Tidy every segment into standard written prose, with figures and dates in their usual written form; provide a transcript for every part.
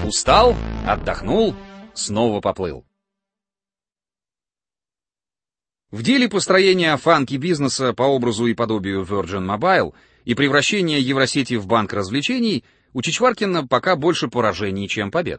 Устал, отдохнул, снова поплыл. В деле построения фанки-бизнеса по образу и подобию Virgin Mobile и превращения Евросети в банк развлечений у Чичваркина пока больше поражений, чем побед.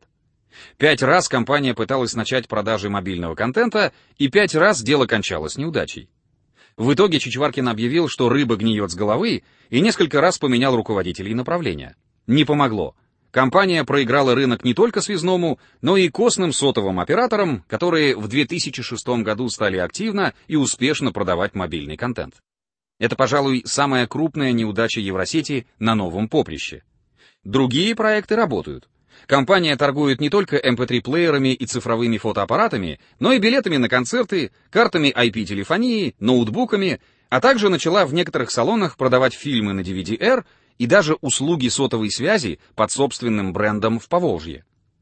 5 раз компания пыталась начать продажи мобильного контента, и 5 раз дело кончалось неудачей. В итоге Чичваркин объявил, что рыба гниет с головы, и несколько раз поменял руководителей направления. Не помогло. Компания проиграла рынок не только связному, но и костным сотовым операторам, которые в 2006 году стали активно и успешно продавать мобильный контент. Это, пожалуй, самая крупная неудача Евросети на новом поприще. Другие проекты работают. Компания торгует не только MP3-плеерами и цифровыми фотоаппаратами, но и билетами на концерты, картами IP-телефонии, ноутбуками, а также начала в некоторых салонах продавать фильмы на DVD-R и даже услуги сотовой связи под собственным брендом в Поволжье.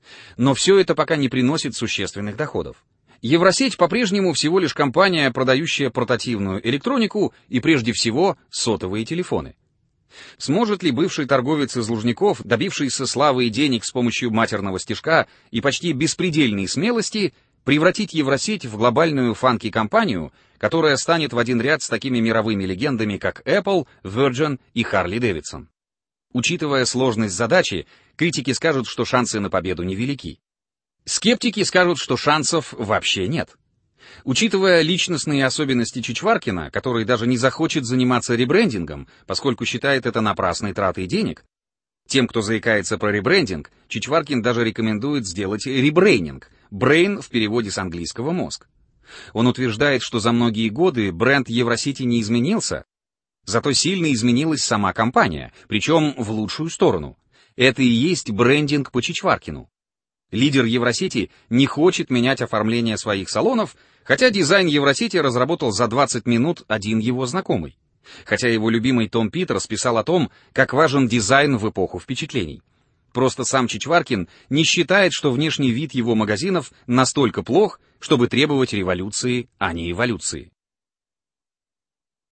Но все это пока не приносит существенных доходов. Евросеть по-прежнему всего лишь компания, продающая портативную электронику и прежде всего сотовые телефоны. Сможет ли бывший торговец из Лужников, добившийся славы и денег с помощью матерного стишка и почти беспредельной смелости, превратить Евросеть в глобальную фанки-компанию, которая станет в один ряд с такими мировыми легендами, как Apple, Virgin и Harley Davidson? Учитывая сложность задачи, критики скажут, что шансы на победу невелики. Скептики скажут, что шансов вообще нет. Учитывая личностные особенности Чичваркина, который даже не захочет заниматься ребрендингом, поскольку считает это напрасной тратой денег, тем, кто заикается про ребрендинг, Чичваркин даже рекомендует сделать ребрейнинг, brain в переводе с английского мозг. Он утверждает, что за многие годы бренд Евросети не изменился, зато сильно изменилась сама компания, причем в лучшую сторону. Это и есть брендинг по Чичваркину. Лидер Евросети не хочет менять оформление своих салонов, хотя дизайн Евросети разработал за 20 минут один его знакомый. Хотя его любимый Том Питерс писал о том, как важен дизайн в эпоху впечатлений. Просто сам Чичваркин не считает, что внешний вид его магазинов настолько плох, чтобы требовать революции, а не эволюции.